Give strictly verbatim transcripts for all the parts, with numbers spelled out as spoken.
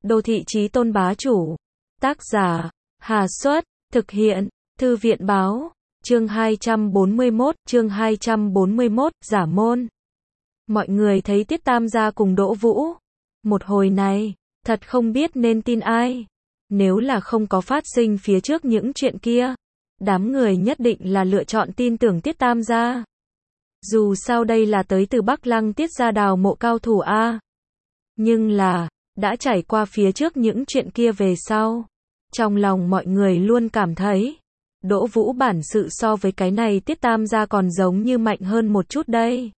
Đô thị chí tôn bá chủ. Tác giả, Hà Xuất, thực hiện, Thư viện báo, chương hai trăm bốn mươi mốt, chương hai trăm bốn mươi mốt, giả môn. Mọi người thấy Tiết Tam gia cùng Đỗ Vũ. Một hồi này, thật không biết nên tin ai. Nếu là không có phát sinh phía trước những chuyện kia, đám người nhất định là lựa chọn tin tưởng Tiết Tam gia. Dù sao đây là tới từ Bắc Lăng Tiết gia đào mộ cao thủ A. Nhưng là, đã trải qua phía trước những chuyện kia về sau. Trong lòng mọi người luôn cảm thấy, Đỗ Vũ bản sự so với cái này Tiết Tam gia còn giống như mạnh hơn một chút đây.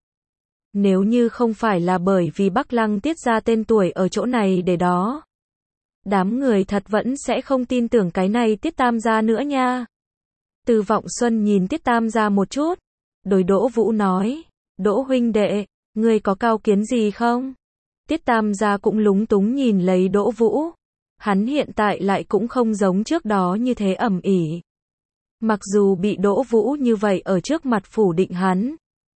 Nếu như không phải là bởi vì Bắc Lăng Tiết gia tên tuổi ở chỗ này để đó, đám người thật vẫn sẽ không tin tưởng cái này Tiết Tam gia nữa nha. Từ Vọng Xuân nhìn Tiết Tam gia một chút, đối Đỗ Vũ nói, Đỗ huynh đệ, ngươi có cao kiến gì không? Tiết Tam gia cũng lúng túng nhìn lấy Đỗ Vũ. Hắn hiện tại lại cũng không giống trước đó như thế ầm ĩ. Mặc dù bị Đỗ Vũ như vậy ở trước mặt phủ định hắn,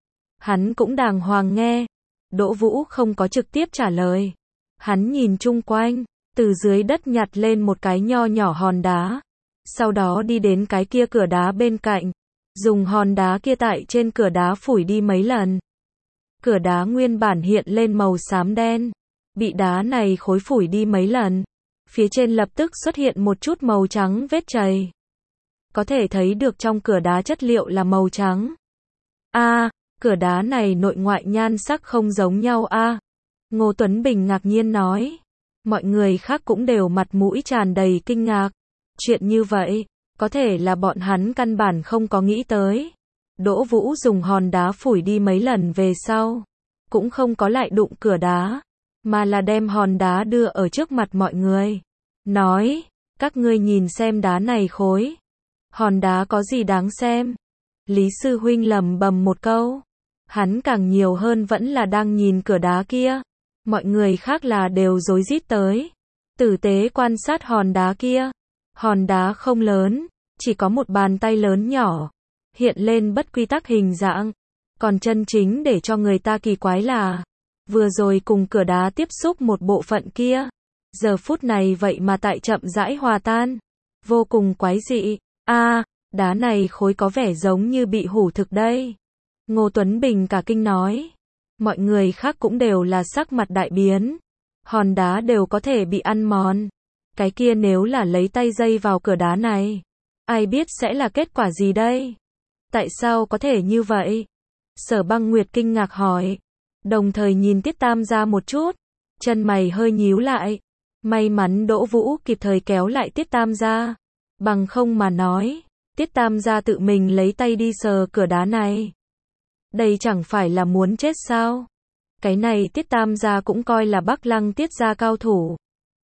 hắn cũng đàng hoàng nghe. Đỗ Vũ không có trực tiếp trả lời. Hắn nhìn chung quanh, từ dưới đất nhặt lên một cái nho nhỏ hòn đá. Sau đó đi đến cái kia cửa đá bên cạnh, dùng hòn đá kia tại trên cửa đá phủi đi mấy lần. Cửa đá nguyên bản hiện lên màu xám đen, bị đá này khối phủi đi mấy lần, phía trên lập tức xuất hiện một chút màu trắng vết chày. Có thể thấy được trong cửa đá chất liệu là màu trắng. A, à, cửa đá này nội ngoại nhan sắc không giống nhau a. À. Ngô Tuấn Bình ngạc nhiên nói. Mọi người khác cũng đều mặt mũi tràn đầy kinh ngạc. Chuyện như vậy, có thể là bọn hắn căn bản không có nghĩ tới. Đỗ Vũ dùng hòn đá phủi đi mấy lần về sau, cũng không có lại đụng cửa đá, mà là đem hòn đá đưa ở trước mặt mọi người. Nói, các ngươi nhìn xem đá này khối. Hòn đá có gì đáng xem? Lý sư huynh lầm bầm một câu. Hắn càng nhiều hơn vẫn là đang nhìn cửa đá kia. Mọi người khác là đều rối rít tới. Tử tế quan sát hòn đá kia. Hòn đá không lớn, chỉ có một bàn tay lớn nhỏ. Hiện lên bất quy tắc hình dạng. Còn chân chính để cho người ta kỳ quái là, vừa rồi cùng cửa đá tiếp xúc một bộ phận kia, giờ phút này vậy mà tại chậm rãi hòa tan. Vô cùng quái dị. A, à, đá này khối có vẻ giống như bị hủ thực đây. Ngô Tuấn Bình cả kinh nói. Mọi người khác cũng đều là sắc mặt đại biến. Hòn đá đều có thể bị ăn mòn. Cái kia nếu là lấy tay dây vào cửa đá này, ai biết sẽ là kết quả gì đây? Tại sao có thể như vậy? Sở Băng Nguyệt kinh ngạc hỏi. Đồng thời nhìn Tiết Tam gia một chút. Chân mày hơi nhíu lại. May mắn Đỗ Vũ kịp thời kéo lại Tiết Tam gia. Bằng không mà nói, Tiết Tam gia tự mình lấy tay đi sờ cửa đá này. Đây chẳng phải là muốn chết sao? Cái này Tiết Tam gia cũng coi là Bắc Lăng Tiết gia cao thủ.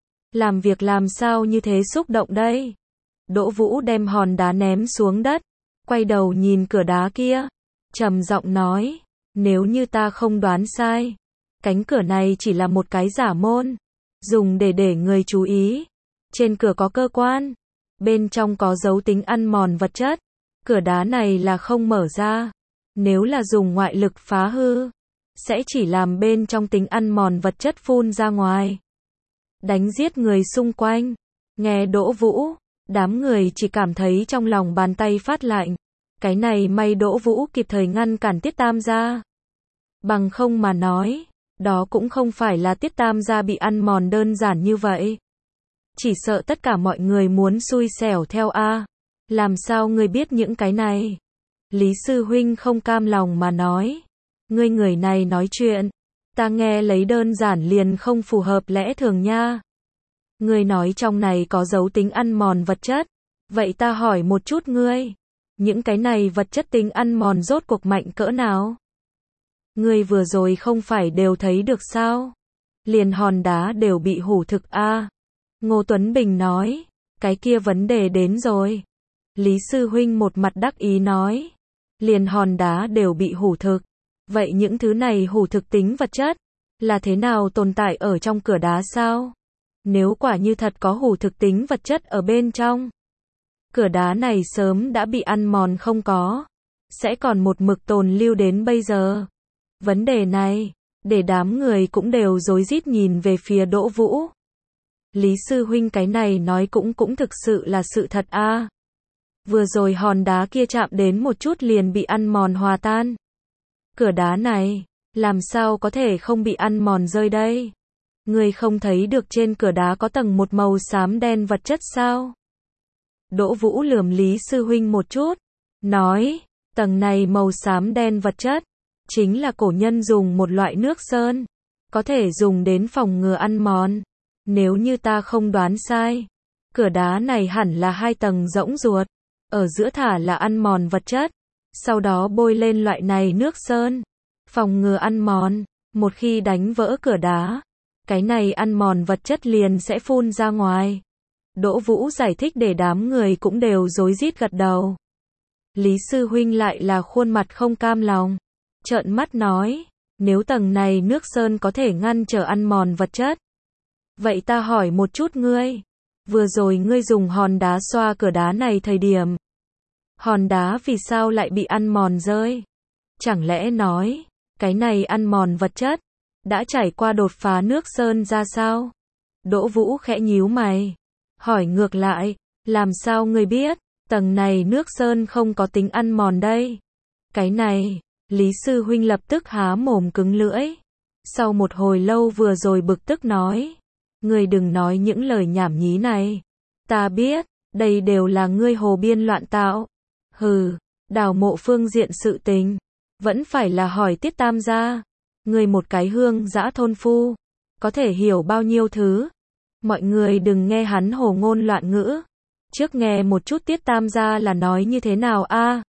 Làm việc làm sao như thế xúc động đây? Đỗ Vũ đem hòn đá ném xuống đất, quay đầu nhìn cửa đá kia, trầm giọng nói, nếu như ta không đoán sai, cánh cửa này chỉ là một cái giả môn, dùng để để người chú ý. Trên cửa có cơ quan, bên trong có dấu tính ăn mòn vật chất, cửa đá này là không mở ra. Nếu là dùng ngoại lực phá hư, sẽ chỉ làm bên trong tính ăn mòn vật chất phun ra ngoài, đánh giết người xung quanh. Nghe Đỗ Vũ, đám người chỉ cảm thấy trong lòng bàn tay phát lạnh. Cái này may Đỗ Vũ kịp thời ngăn cản Tiết Tam gia. Bằng không mà nói, đó cũng không phải là Tiết Tam gia bị ăn mòn đơn giản như vậy. Chỉ sợ tất cả mọi người muốn xui xẻo theo a. Làm sao ngươi biết những cái này? Lý sư huynh không cam lòng mà nói. Ngươi người này nói chuyện, ta nghe lấy đơn giản liền không phù hợp lẽ thường nha. Ngươi nói trong này có dấu tính ăn mòn vật chất. Vậy ta hỏi một chút ngươi, những cái này vật chất tính ăn mòn rốt cuộc mạnh cỡ nào? Ngươi vừa rồi không phải đều thấy được sao? Liền hòn đá đều bị hủ thực a. À. Ngô Tuấn Bình nói, cái kia vấn đề đến rồi. Lý sư huynh một mặt đắc ý nói, liền hòn đá đều bị hủ thực. Vậy những thứ này hủ thực tính vật chất, là thế nào tồn tại ở trong cửa đá sao? Nếu quả như thật có hủ thực tính vật chất ở bên trong, cửa đá này sớm đã bị ăn mòn không có, sẽ còn một mực tồn lưu đến bây giờ. Vấn đề này, để đám người cũng đều rối rít nhìn về phía Đỗ Vũ. Lý sư huynh cái này nói cũng cũng thực sự là sự thật a. Vừa rồi hòn đá kia chạm đến một chút liền bị ăn mòn hòa tan. Cửa đá này, làm sao có thể không bị ăn mòn rơi đây? Ngươi không thấy được trên cửa đá có tầng một màu xám đen vật chất sao? Đỗ Vũ lườm Lý sư huynh một chút, nói, tầng này màu xám đen vật chất, chính là cổ nhân dùng một loại nước sơn, có thể dùng đến phòng ngừa ăn mòn. Nếu như ta không đoán sai, cửa đá này hẳn là hai tầng rỗng ruột, ở giữa thả là ăn mòn vật chất, sau đó bôi lên loại này nước sơn, phòng ngừa ăn mòn. Một khi đánh vỡ cửa đá, cái này ăn mòn vật chất liền sẽ phun ra ngoài. Đỗ Vũ giải thích để đám người cũng đều rối rít gật đầu. Lý sư huynh lại là khuôn mặt không cam lòng, trợn mắt nói, nếu tầng này nước sơn có thể ngăn trở ăn mòn vật chất, vậy ta hỏi một chút ngươi, vừa rồi ngươi dùng hòn đá xoa cửa đá này thời điểm, hòn đá vì sao lại bị ăn mòn rơi? Chẳng lẽ nói, cái này ăn mòn vật chất, đã trải qua đột phá nước sơn ra sao? Đỗ Vũ khẽ nhíu mày, hỏi ngược lại, làm sao ngươi biết, tầng này nước sơn không có tính ăn mòn đây? Cái này, Lý sư huynh lập tức há mồm cứng lưỡi. Sau một hồi lâu vừa rồi bực tức nói, ngươi đừng nói những lời nhảm nhí này. Ta biết, đây đều là ngươi hồ biên loạn tạo. Hừ, đào mộ phương diện sự tình, vẫn phải là hỏi Tiết Tam gia. Ngươi một cái hương dã thôn phu, có thể hiểu bao nhiêu thứ. Mọi người đừng nghe hắn hồ ngôn loạn ngữ. Trước nghe một chút Tiết Tam gia là nói như thế nào a?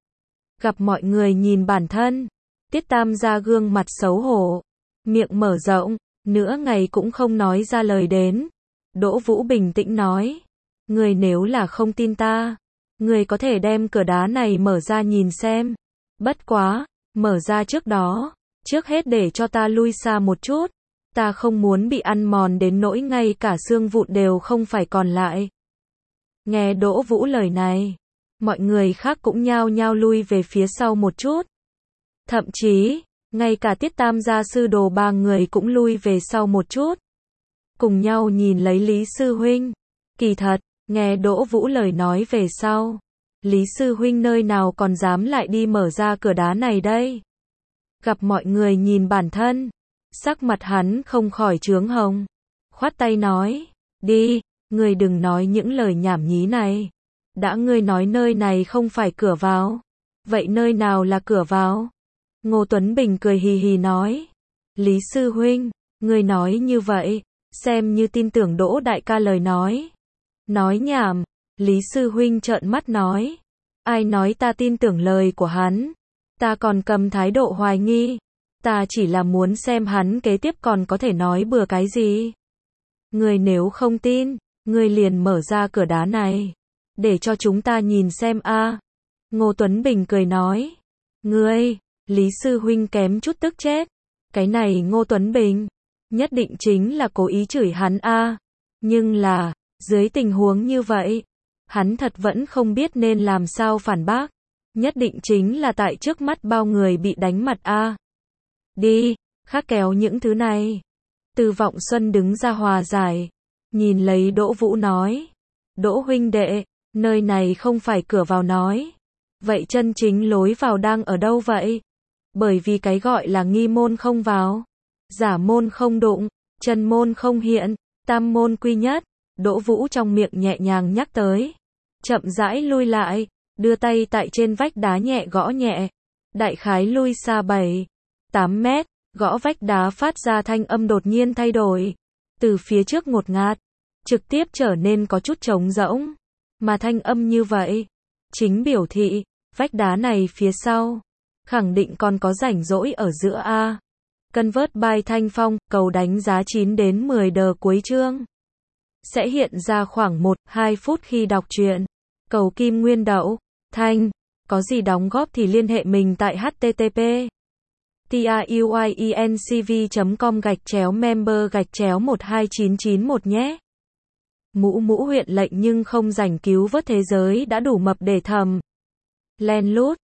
Gặp mọi người nhìn bản thân, Tiết Tam gia gương mặt xấu hổ, miệng mở rộng, nửa ngày cũng không nói ra lời đến. Đỗ Vũ bình tĩnh nói, ngươi nếu là không tin ta, ngươi có thể đem cửa đá này mở ra nhìn xem. Bất quá, mở ra trước đó, trước hết để cho ta lui xa một chút. Ta không muốn bị ăn mòn đến nỗi ngay cả xương vụn đều không phải còn lại. Nghe Đỗ Vũ lời này, mọi người khác cũng nhao nhao lui về phía sau một chút. Thậm chí, ngay cả Tiết Tam gia sư đồ ba người cũng lui về sau một chút. Cùng nhau nhìn lấy Lý sư huynh. Kỳ thật, nghe Đỗ Vũ lời nói về sau, Lý sư huynh nơi nào còn dám lại đi mở ra cửa đá này đây? Gặp mọi người nhìn bản thân, sắc mặt hắn không khỏi chướng hồng. Khoát tay nói, đi, ngươi đừng nói những lời nhảm nhí này. Đã ngươi nói nơi này không phải cửa vào, vậy nơi nào là cửa vào? Ngô Tuấn Bình cười hì hì nói, Lý sư huynh, ngươi nói như vậy, xem như tin tưởng Đỗ đại ca lời nói. Nói nhảm, Lý sư huynh trợn mắt nói, ai nói ta tin tưởng lời của hắn? Ta còn cầm thái độ hoài nghi, ta chỉ là muốn xem hắn kế tiếp còn có thể nói bừa cái gì. Ngươi nếu không tin, ngươi liền mở ra cửa đá này, để cho chúng ta nhìn xem a. Ngô Tuấn Bình cười nói, ngươi, Lý sư huynh kém chút tức chết. Cái này Ngô Tuấn Bình, nhất định chính là cố ý chửi hắn a. Nhưng là, dưới tình huống như vậy, hắn thật vẫn không biết nên làm sao phản bác. Nhất định chính là tại trước mắt bao người bị đánh mặt a. Đi, khác kéo những thứ này. Từ Vọng Xuân đứng ra hòa giải, nhìn lấy Đỗ Vũ nói, Đỗ huynh đệ, nơi này không phải cửa vào nói. Vậy chân chính lối vào đang ở đâu vậy? Bởi vì cái gọi là nghi môn không vào, giả môn không đụng, chân môn không hiện, tam môn quy nhất. Đỗ Vũ trong miệng nhẹ nhàng nhắc tới, chậm rãi lui lại, đưa tay tại trên vách đá nhẹ gõ nhẹ, đại khái lui xa bảy, tám mét, gõ vách đá phát ra thanh âm đột nhiên thay đổi, từ phía trước ngột ngạt, trực tiếp trở nên có chút trống rỗng, mà thanh âm như vậy, chính biểu thị, vách đá này phía sau, khẳng định còn có rảnh rỗi ở giữa a. Convert by Thanh Phong, cầu đánh giá chín đến mười đờ cuối chương. Sẽ hiện ra khoảng một đến hai phút khi đọc truyện. Cầu Kim Nguyên Đậu, Thanh, có gì đóng góp thì liên hệ mình tại http truyencv chấm com gạch chéo member gạch chéo một hai chín chín một nhé. Mũ mũ huyện lệnh nhưng không rảnh cứu vớt thế giới đã đủ mập để thầm. Len lút.